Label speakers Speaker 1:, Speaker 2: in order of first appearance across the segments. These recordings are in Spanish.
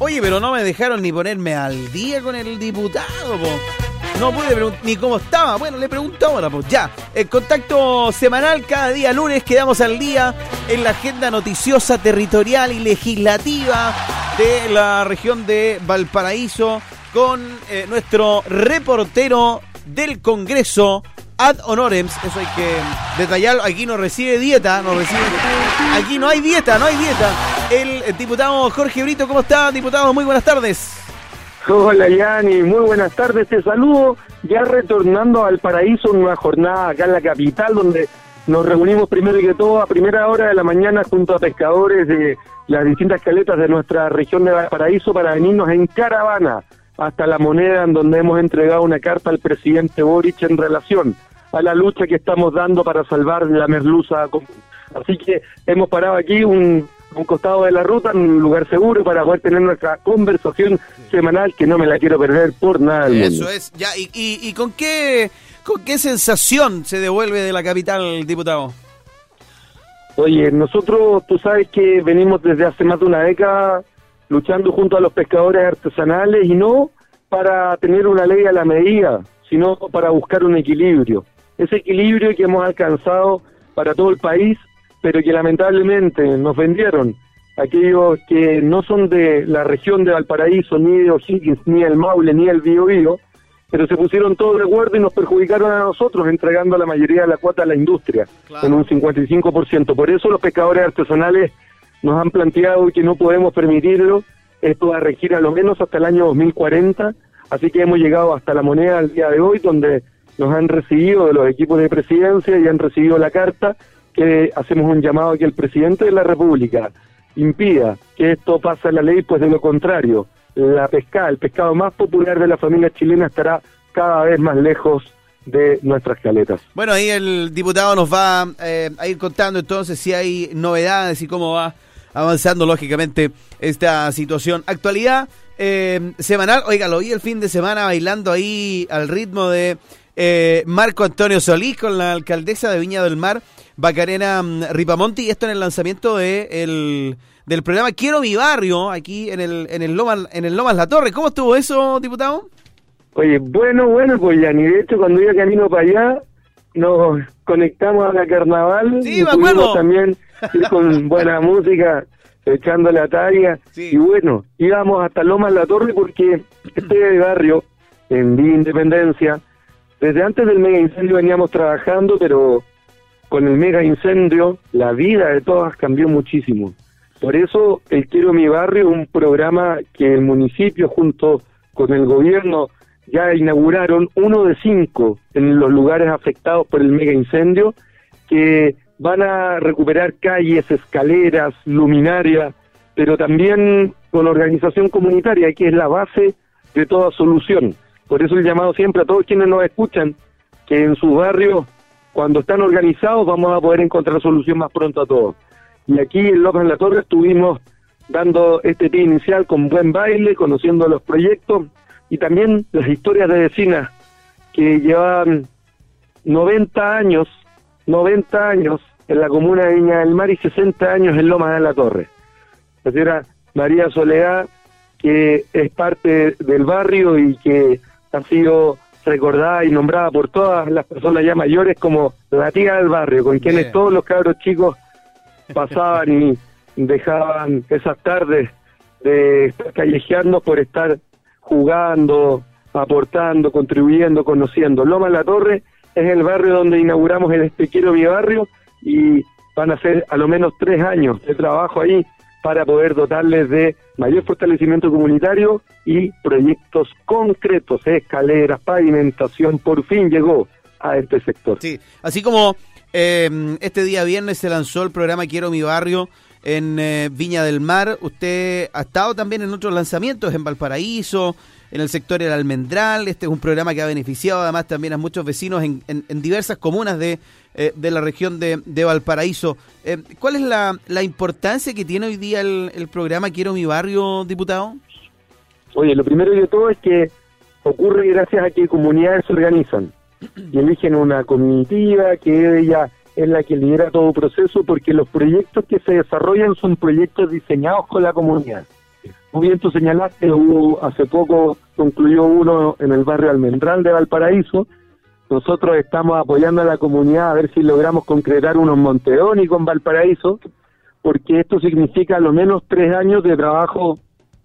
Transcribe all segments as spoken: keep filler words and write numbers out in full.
Speaker 1: Oye, pero no me dejaron ni ponerme al día con el diputado, po. No pude preguntar ni cómo estaba. Bueno, le pregunto ahora, pues ya. El contacto semanal, cada día lunes quedamos al día en la agenda noticiosa, territorial y legislativa de la región de Valparaíso con eh, nuestro reportero del Congreso, ad honorem. Eso hay que detallarlo. Aquí no recibe dieta, no recibe. Aquí no hay dieta, no hay dieta. El, el diputado Jorge Brito, ¿cómo está, diputado? Muy buenas tardes.
Speaker 2: Hola, Yanni, muy buenas tardes, te saludo, ya retornando al Paraíso, una jornada acá en la capital, donde nos reunimos primero que todo a primera hora de la mañana junto a pescadores de las distintas caletas de nuestra región de Valparaíso para venirnos en caravana hasta La Moneda, en donde hemos entregado una carta al presidente Boric en relación a la lucha que estamos dando para salvar la merluza común. Así que hemos parado aquí un... un costado de la ruta, en un lugar seguro para poder tener nuestra conversación semanal, que no me la quiero perder por nada del mundo.
Speaker 1: Eso es, ya, y, y, y con qué con qué sensación se devuelve de la capital, diputado.
Speaker 2: Oye, nosotros, tú sabes que venimos desde hace más de una década luchando junto a los pescadores artesanales, y no para tener una ley a la medida, sino para buscar un equilibrio. Ese equilibrio que hemos alcanzado para todo el país, pero que lamentablemente nos vendieron aquellos que no son de la región de Valparaíso, ni de O'Higgins, ni el Maule, ni el Biobío, pero se pusieron todos de acuerdo y nos perjudicaron a nosotros, entregando la mayoría de la cuota a la industria, claro, en un cincuenta y cinco por ciento. Por eso los pescadores artesanales nos han planteado que no podemos permitirlo. Esto va a regir a lo menos hasta el año dos mil cuarenta, así que hemos llegado hasta La Moneda al día de hoy, donde nos han recibido de los equipos de presidencia y han recibido la carta, que hacemos un llamado a que el presidente de la República impida que esto pase a la ley, pues de lo contrario, la pesca, el pescado más popular de la familia chilena, estará cada vez más lejos de nuestras caletas.
Speaker 1: Bueno, ahí el diputado nos va eh, a ir contando entonces si hay novedades y cómo va avanzando lógicamente esta situación. Actualidad eh, semanal, oiga, lo vi el fin de semana bailando ahí al ritmo de eh, Marco Antonio Solís con la alcaldesa de Viña del Mar, Macarena Ripamonti, y esto en el lanzamiento de el, del programa Quiero mi barrio, aquí en el en el Lomas, en el Lomas La Torre. ¿Cómo estuvo eso, diputado?
Speaker 2: Oye, bueno, bueno, pues ya, ni de hecho cuando iba camino para allá, nos conectamos a la carnaval,
Speaker 1: sí,
Speaker 2: y pudimos también ir con buena música, echando la talla, sí. Y bueno, íbamos hasta Lomas La Torre porque este barrio, en Villa Independencia, desde antes del mega incendio veníamos trabajando, pero con el mega incendio, la vida de todas cambió muchísimo. Por eso, el Quiero mi barrio, un programa que el municipio junto con el gobierno ya inauguraron, uno de cinco en los lugares afectados por el mega incendio, que van a recuperar calles, escaleras, luminarias, pero también con organización comunitaria, que es la base de toda solución. Por eso el llamado siempre a todos quienes nos escuchan, que en sus barrios, cuando están organizados, vamos a poder encontrar solución más pronto a todos. Y aquí en Lomas La Torre estuvimos dando este pie inicial con buen baile, conociendo los proyectos y también las historias de vecinas que llevaban noventa años, noventa años en la comuna de Viña del Mar y sesenta años en Lomas de la Torre. La señora María Soledad, que es parte del barrio y que ha sido recordada y nombrada por todas las personas ya mayores como la tía del barrio, con quienes Bien. todos los cabros chicos pasaban y dejaban esas tardes de estar callejeando por estar jugando, aportando, contribuyendo, conociendo. Lomas La Torre es el barrio donde inauguramos el Este Quiero mi barrio, y van a ser a lo menos tres años de trabajo ahí para poder dotarles de mayor fortalecimiento comunitario y proyectos concretos, escaleras, pavimentación. Por fin llegó a este sector.
Speaker 1: Sí, así como eh, este día viernes se lanzó el programa Quiero mi barrio en eh, Viña del Mar, usted ha estado también en otros lanzamientos en Valparaíso, en el sector El Almendral. Este es un programa que ha beneficiado además también a muchos vecinos en, en, en diversas comunas de, eh, de la región de, de Valparaíso. Eh, ¿Cuál es la, la importancia que tiene hoy día el, el programa Quiero mi barrio, diputado?
Speaker 2: Oye, lo primero de todo es que ocurre gracias a que comunidades se organizan y eligen una comitiva que ella es la que lidera todo el proceso, porque los proyectos que se desarrollan son proyectos diseñados con la comunidad. Como bien tú señalaste, hubo, hace poco concluyó uno en el barrio Almendral de Valparaíso. Nosotros estamos apoyando a la comunidad a ver si logramos concretar unos monteónicos en Valparaíso, porque esto significa al menos tres años de trabajo,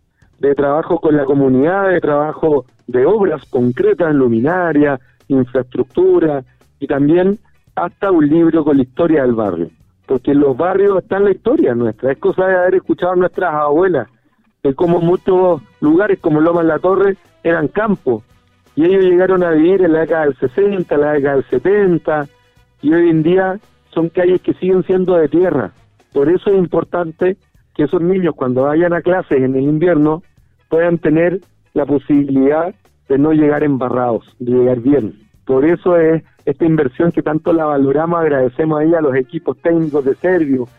Speaker 2: de trabajo con la comunidad, de trabajo de obras concretas, luminaria, infraestructura, y también hasta un libro con la historia del barrio, porque en los barrios está la historia nuestra, es cosa de haber escuchado a nuestras abuelas, de cómo muchos lugares como Lomas La Torre eran campos, y ellos llegaron a vivir en la década del sesenta, en la década del setenta, y hoy en día son calles que siguen siendo de tierra. Por eso es importante que esos niños, cuando vayan a clases en el invierno, puedan tener la posibilidad de no llegar embarrados, de llegar bien. Por eso es esta inversión que tanto la valoramos, agradecemos ahí a los equipos técnicos de Servio,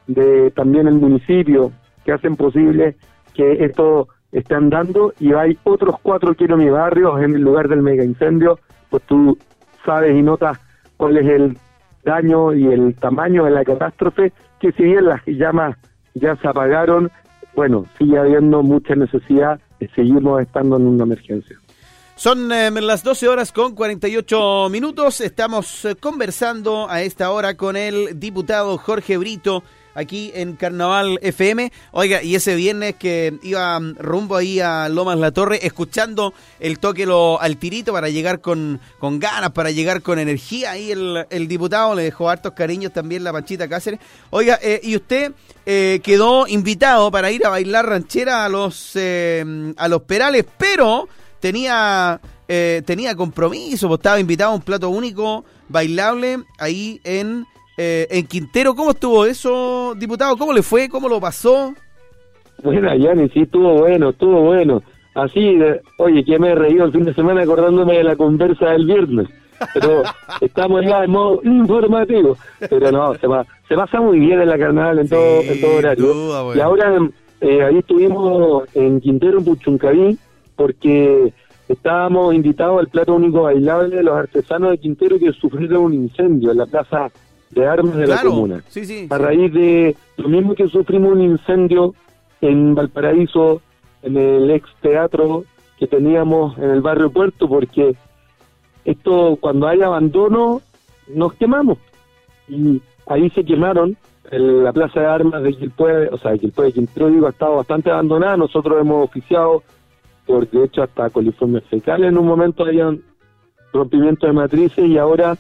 Speaker 2: de también el municipio, que hacen posible que esto esté andando, y hay otros cuatro Quiero Mi Barrio en el lugar del mega incendio, pues tú sabes y notas cuál es el daño y el tamaño de la catástrofe, que si bien las llamas ya se apagaron, bueno, sigue habiendo mucha necesidad de seguirnos estando en una emergencia.
Speaker 1: Son eh, las doce horas con cuarenta y ocho minutos, estamos eh, conversando a esta hora con el diputado Jorge Brito, aquí en Carnaval F M. Oiga, y ese viernes que iba rumbo ahí a Lomas La Torre, escuchando el toque lo, al tirito para llegar con, con ganas, para llegar con energía, ahí el, el diputado le dejó hartos cariños también la Panchita Cáceres. Oiga, eh, y usted eh, quedó invitado para ir a bailar ranchera a los eh, a los Perales, pero tenía eh, tenía compromiso, pues estaba invitado a un plato único bailable ahí en Eh, en Quintero. ¿Cómo estuvo eso, diputado? ¿Cómo le fue? ¿Cómo lo pasó?
Speaker 2: Bueno, Yanni, sí, estuvo bueno, estuvo bueno. Así, de, oye, que me he reído el fin de semana acordándome de la conversa del viernes. Pero estamos ya en modo informativo. Pero no, se va, se pasa muy bien en la carnaval en, sí, todo, en todo horario. Duda, bueno. Y ahora eh, ahí estuvimos en Quintero, en Puchuncaví, porque estábamos invitados al plato único bailable de los artesanos de Quintero que sufrieron un incendio en la plaza de armas de claro, la comuna.
Speaker 1: Sí, sí,
Speaker 2: a
Speaker 1: sí.
Speaker 2: raíz de lo mismo que sufrimos un incendio en Valparaíso, en el ex teatro que teníamos en el barrio Puerto, porque esto, cuando hay abandono, nos quemamos. Y ahí se quemaron el, la plaza de armas de Quilpué, o sea, Quilpué de Quintero, digo, ha estado bastante abandonada. Nosotros hemos oficiado, por de hecho, hasta coliformes fecales en un momento habían rompimiento de matrices, y ahora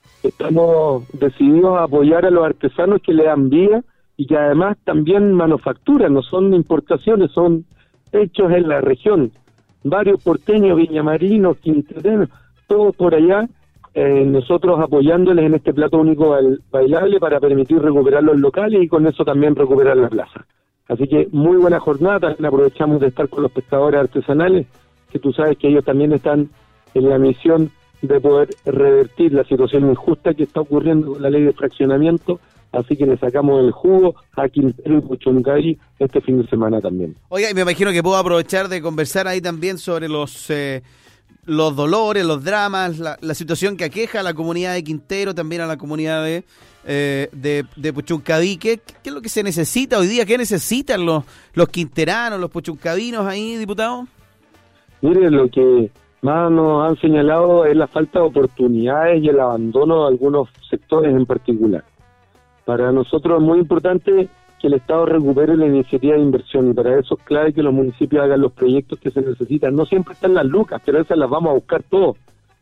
Speaker 2: estamos decididos a apoyar a los artesanos que le dan vida y que además también manufacturan, no son importaciones, son hechos en la región. Varios porteños, viñamarinos, quinterenos, todos por allá, eh, nosotros apoyándoles en este plato único bailable para permitir recuperar los locales y con eso también recuperar la plaza. Así que muy buena jornada, también aprovechamos de estar con los pescadores artesanales, que tú sabes que ellos también están en la misión de poder revertir la situación injusta que está ocurriendo con la ley de fraccionamiento, así que le sacamos el jugo a Quintero y Puchuncaví este fin de semana también.
Speaker 1: Oiga, y me imagino que puedo aprovechar de conversar ahí también sobre los eh, los dolores, los dramas, la, la situación que aqueja a la comunidad de Quintero, también a la comunidad de eh, de, de Puchuncaví. ¿Qué, ¿Qué es lo que se necesita hoy día? ¿Qué necesitan los, los quinteranos, los puchuncavinos ahí, diputado?
Speaker 2: Mire, lo que más nos han señalado es la falta de oportunidades y el abandono de algunos sectores en particular. Para nosotros es muy importante que el Estado recupere la iniciativa de inversión, y para eso es clave que los municipios hagan los proyectos que se necesitan. No siempre están las lucas, pero esas las vamos a buscar todos,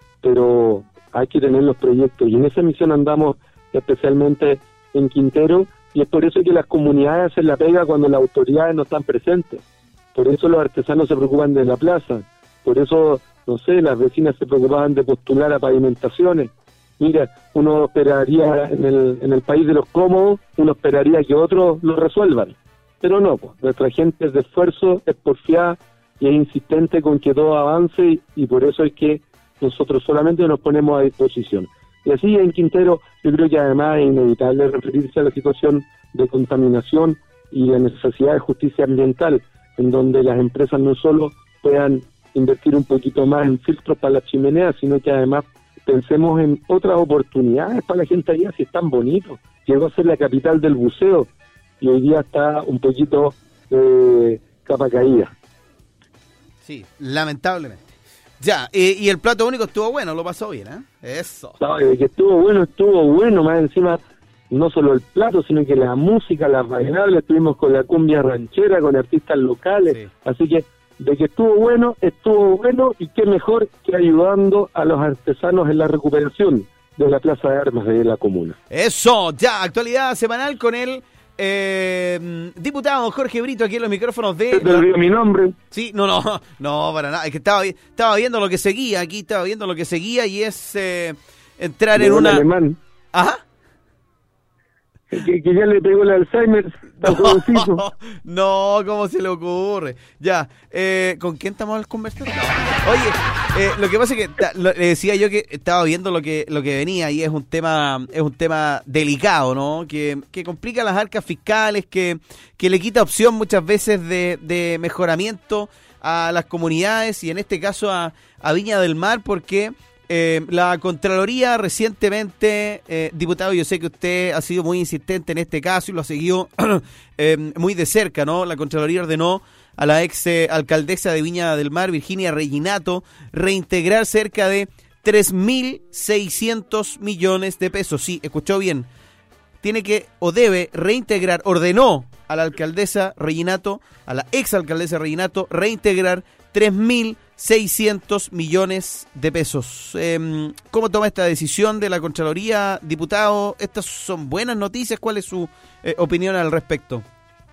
Speaker 2: pero hay que tener los proyectos, y en esa misión andamos especialmente en Quintero, y es por eso que las comunidades hacen la pega cuando las autoridades no están presentes. Por eso los artesanos se preocupan de la plaza, por eso, no sé, las vecinas se preocupaban de postular a pavimentaciones. Mira, uno esperaría en el, en el país de los cómodos, uno esperaría que otros lo resuelvan, pero no, pues, nuestra gente es de esfuerzo, es porfiada y es insistente con que todo avance, y, y por eso es que nosotros solamente nos ponemos a disposición. Y así en Quintero yo creo que además es inevitable referirse a la situación de contaminación y la necesidad de justicia ambiental, en donde las empresas no solo puedan invertir un poquito más en filtros para las chimeneas, sino que además pensemos en otras oportunidades para la gente allá, si es tan bonito. Llegó a ser la capital del buceo y hoy día está un poquito eh, capa caída.
Speaker 1: Sí, lamentablemente. Ya, eh, y el plato único estuvo bueno, lo pasó bien, ¿eh? Eso.
Speaker 2: No, que estuvo bueno, estuvo bueno, más encima, no solo el plato, sino que la música, las bailables, estuvimos con la cumbia ranchera, con artistas locales, sí. Así que de que estuvo bueno, estuvo bueno, y qué mejor que ayudando a los artesanos en la recuperación de la Plaza de Armas de la comuna.
Speaker 1: Eso, ya, actualidad semanal con el eh, diputado Jorge Brito aquí en los micrófonos de...
Speaker 2: ¿Te olvidó mi nombre?
Speaker 1: Sí, no, no, no, para nada, es que estaba, estaba viendo lo que seguía, aquí estaba viendo lo que seguía y es eh, entrar
Speaker 2: de
Speaker 1: en una...
Speaker 2: alemán.
Speaker 1: Ajá.
Speaker 2: Que, que ya le pegó el Alzheimer.
Speaker 1: No, no, ¿cómo se le ocurre? Ya, eh, ¿con quién estamos conversando? Oye, eh, lo que pasa es que ta, lo, le decía yo que estaba viendo lo que lo que venía y es un tema es un tema delicado, ¿no? Que, que complica las arcas fiscales, que, que le quita opción muchas veces de, de mejoramiento a las comunidades y en este caso a, a Viña del Mar, porque... Eh, la Contraloría recientemente, eh, diputado, yo sé que usted ha sido muy insistente en este caso y lo ha seguido eh, muy de cerca, ¿no? La Contraloría ordenó a la ex eh, alcaldesa de Viña del Mar, Virginia Reginato, reintegrar cerca de tres mil seiscientos millones de pesos. Sí, escuchó bien. Tiene que o debe reintegrar, ordenó a la alcaldesa Reginato, a la ex alcaldesa Reginato, reintegrar tres mil seiscientos millones de pesos. Eh, ¿Cómo toma esta decisión de la Contraloría, diputado? ¿Estas son buenas noticias? ¿Cuál es su eh, opinión al respecto?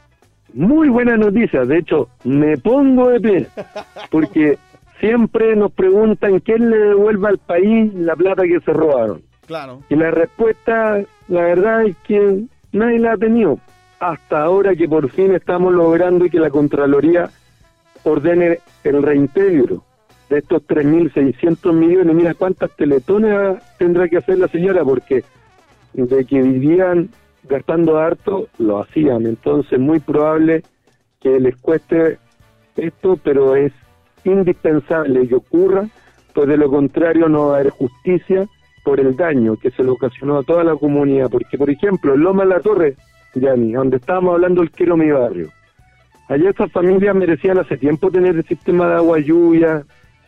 Speaker 2: Muy buenas noticias. De hecho, me pongo de pie, porque siempre nos preguntan quién le devuelve al país la plata que se robaron.
Speaker 1: Claro. Y
Speaker 2: la respuesta, la verdad es que nadie la ha tenido. Hasta ahora que por fin estamos logrando y que la Contraloría ordene el reintegro de estos tres mil seiscientos millones. Mira cuántas teletones tendrá que hacer la señora, porque de que vivían gastando harto, lo hacían. Entonces, muy probable que les cueste esto, pero es indispensable que ocurra, pues de lo contrario no va a haber justicia por el daño que se le ocasionó a toda la comunidad. Porque, por ejemplo, en Loma La Torre, Yanni, donde estábamos hablando del Quiero Mi Barrio, allá estas familias merecían hace tiempo tener el sistema de agua, lluvia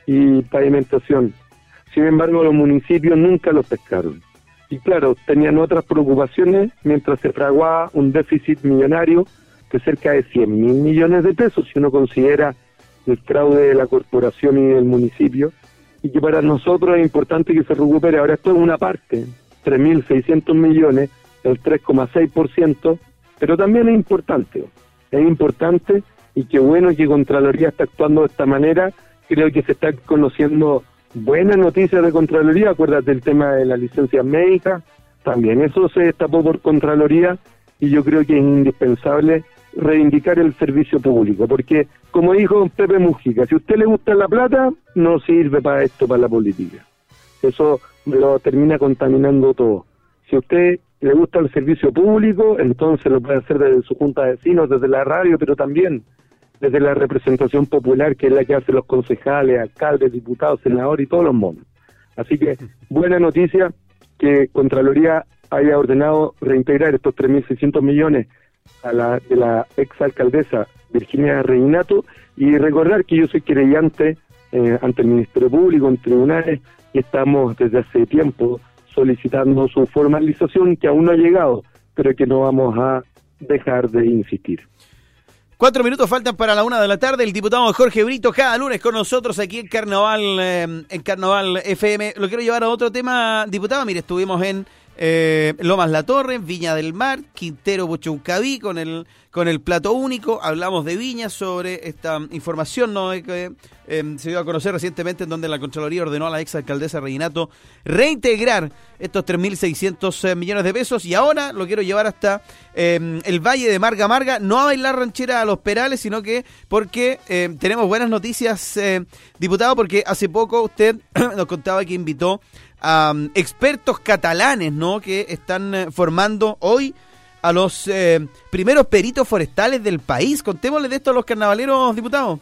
Speaker 2: y pavimentación. Sin embargo, los municipios nunca los pescaron. Y claro, tenían otras preocupaciones mientras se fraguaba un déficit millonario de cerca de cien mil millones de pesos, si uno considera el fraude de la corporación y del municipio, y que para nosotros es importante que se recupere. Ahora esto es una parte, tres mil seiscientos millones, el tres coma seis por ciento, pero también es importante. Es importante y qué bueno que Contraloría está actuando de esta manera. Creo que se están conociendo buenas noticias de Contraloría. Acuérdate del tema de la licencia médica, también eso se destapó por Contraloría y yo creo que es indispensable reivindicar el servicio público, porque como dijo Pepe Mujica, si a usted le gusta la plata, no sirve para esto, para la política. Eso lo termina contaminando todo. Si a usted le gusta el servicio público, entonces lo puede hacer desde su junta de vecinos, desde la radio, pero también desde la representación popular, que es la que hacen los concejales, alcaldes, diputados, senadores y todos los monos. Así que, buena noticia que Contraloría haya ordenado reintegrar estos tres mil seiscientos millones a la de la exalcaldesa Virginia Reginato, y recordar que yo soy querellante eh, ante el Ministerio Público, en tribunales, y estamos desde hace tiempo solicitando su formalización, que aún no ha llegado, pero que no vamos a dejar de insistir.
Speaker 1: Cuatro minutos faltan para la una de la tarde. El diputado Jorge Brito, cada lunes con nosotros aquí en Carnaval, eh, en Carnaval F M. Lo quiero llevar a otro tema, diputado. Mire, estuvimos en eh, Lomas La Torre, Viña del Mar, Quintero Puchuncaví, con el con el plato único. Hablamos de Viña sobre esta información, ¿no?, que eh, se dio a conocer recientemente, en donde la Contraloría ordenó a la ex alcaldesa Reginato reintegrar estos tres mil seiscientos millones de pesos. Y ahora lo quiero llevar hasta eh, el Valle de Marga Marga, no a bailar ranchera a Los Perales, sino que porque eh, tenemos buenas noticias, eh, diputado, porque hace poco usted nos contaba que invitó a um, expertos catalanes, ¿no?, que están eh, formando hoy a los eh, primeros peritos forestales del país. Contémosle de esto a los carnavaleros, diputado.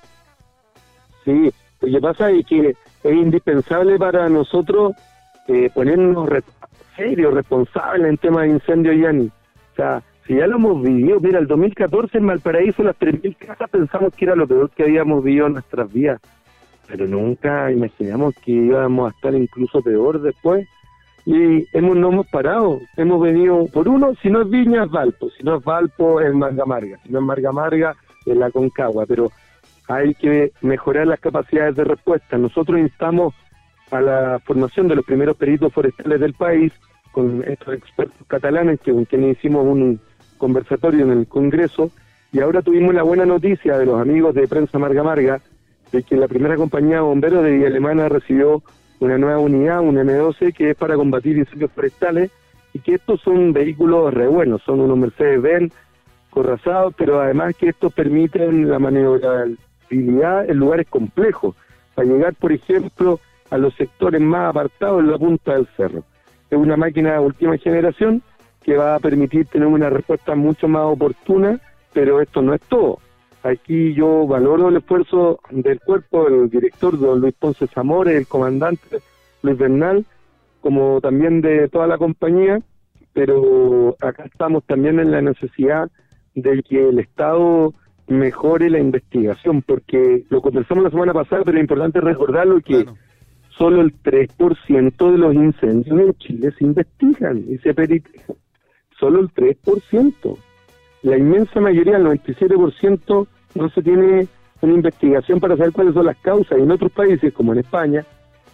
Speaker 2: Sí, lo que pasa es que es indispensable para nosotros eh, ponernos re- serios, responsables en temas de incendio, Yanni. O sea, Si ya lo hemos vivido, mira, el dos mil catorce en Valparaíso, las tres mil casas, pensamos que era lo peor que habíamos vivido en nuestras vidas, pero nunca imaginamos que íbamos a estar incluso peor después, y hemos no hemos parado, hemos venido por uno, si no es Viña es Valpo, si no es Valpo es Marga Marga, si no es Marga Marga es la Concagua, pero hay que mejorar las capacidades de respuesta. Nosotros instamos a la formación de los primeros peritos forestales del país, con estos expertos catalanes que con quienes hicimos un conversatorio en el Congreso, y ahora tuvimos la buena noticia de los amigos de Prensa Marga Marga, de que la primera compañía de bomberos de Villa Alemana recibió una nueva unidad, un eme doce, que es para combatir incendios forestales, y que estos son vehículos re buenos, son unos Mercedes-Benz corrazados, pero además que estos permiten la maniobrabilidad en lugares complejos, para llegar, por ejemplo, a los sectores más apartados en la punta del cerro. Es una máquina de última generación que va a permitir tener una respuesta mucho más oportuna, pero esto no es todo. Aquí yo valoro el esfuerzo del cuerpo, del director don Luis Ponce Zamora, el comandante Luis Bernal, como también de toda la compañía, pero acá estamos también en la necesidad de que el Estado mejore la investigación, porque lo conversamos la semana pasada, pero es importante recordarlo que claro, solo el tres por ciento de los incendios en Chile se investigan y se peritan. Solo el tres por ciento. La inmensa mayoría, el noventa y siete por ciento, no se tiene una investigación para saber cuáles son las causas. Y en otros países, como en España,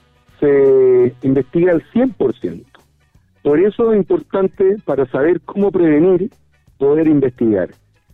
Speaker 2: se investiga al cien por ciento. Por eso es importante, para saber cómo prevenir, poder investigar.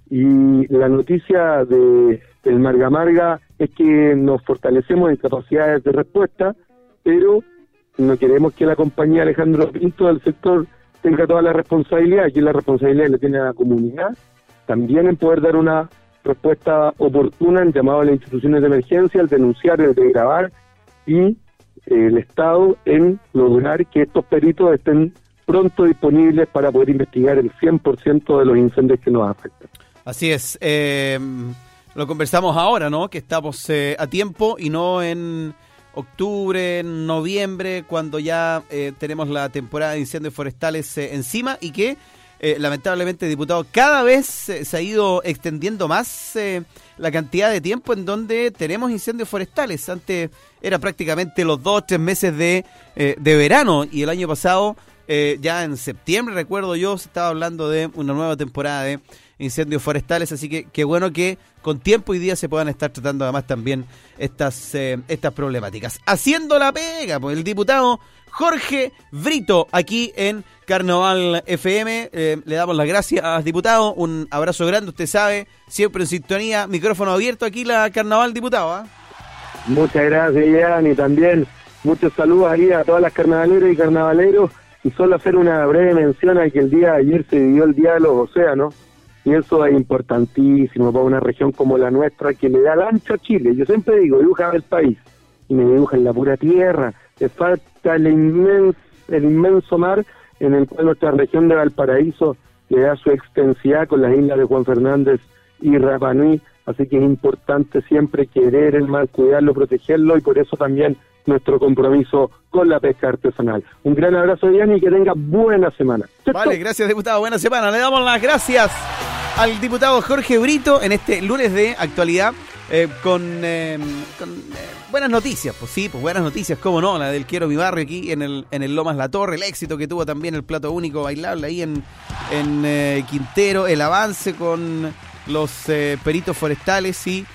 Speaker 2: Y la noticia de, del Marga Marga es que nos fortalecemos en capacidades de respuesta, pero no queremos que la compañía Alejandro Pinto del sector tenga toda la responsabilidad. Aquí la responsabilidad la tiene la comunidad, también en poder dar una respuesta oportuna en llamado a las instituciones de emergencia, al denunciar, el de grabar, y eh, el Estado en lograr que estos peritos estén pronto disponibles para poder investigar el cien por ciento de los incendios que nos afectan.
Speaker 1: Así es, eh, lo conversamos ahora, ¿no? Que estamos eh, a tiempo y no en octubre, en noviembre, cuando ya eh, tenemos la temporada de incendios forestales eh, encima, y que eh, lamentablemente, diputado, cada vez eh, se ha ido extendiendo más eh, la cantidad de tiempo en donde tenemos incendios forestales. Antes era prácticamente los dos o tres meses de, eh, de verano, y el año pasado, eh, ya en septiembre, recuerdo yo, se estaba hablando de una nueva temporada de incendios forestales, así que qué bueno que con tiempo y día se puedan estar tratando además también estas eh, estas problemáticas. Haciendo la pega, pues el diputado Jorge Brito, aquí en Carnaval F M, eh, le damos las gracias, diputado, un abrazo grande, usted sabe, siempre en sintonía, micrófono abierto aquí la Carnaval, diputado. ¿eh?
Speaker 2: Muchas gracias, Ian, y también muchos saludos ahí a todas las carnavaleras y carnavaleros, y solo hacer una breve mención a que el día de ayer se vivió el Día de los Océanos, y eso es importantísimo para una región como la nuestra, que le da el ancho a Chile. Yo siempre digo, dibujan el país, y me dibujan la pura tierra, le falta el inmenso, el inmenso mar en el cual nuestra región de Valparaíso le da su extensidad con las islas de Juan Fernández y Rapa Nui, así que es importante siempre querer el mar, cuidarlo, protegerlo, y por eso también nuestro compromiso con la pesca artesanal. Un gran abrazo, Diana, y que tenga buena semana.
Speaker 1: Vale, gracias, diputado, buena semana. Le damos las gracias al diputado Jorge Brito en este lunes de actualidad, eh, con, eh, con eh, buenas noticias, pues sí, pues buenas noticias, cómo no, la del Quiero Mi Barrio aquí en el en el Lomas La Torre, el éxito que tuvo también el plato único bailable ahí en, en eh, Quintero, el avance con los eh, peritos forestales y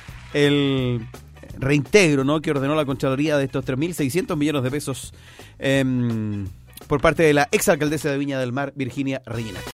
Speaker 1: el reintegro, ¿no?, que ordenó la Contraloría de estos tres mil seiscientos millones de pesos eh, por parte de la exalcaldesa de Viña del Mar, Virginia Regina.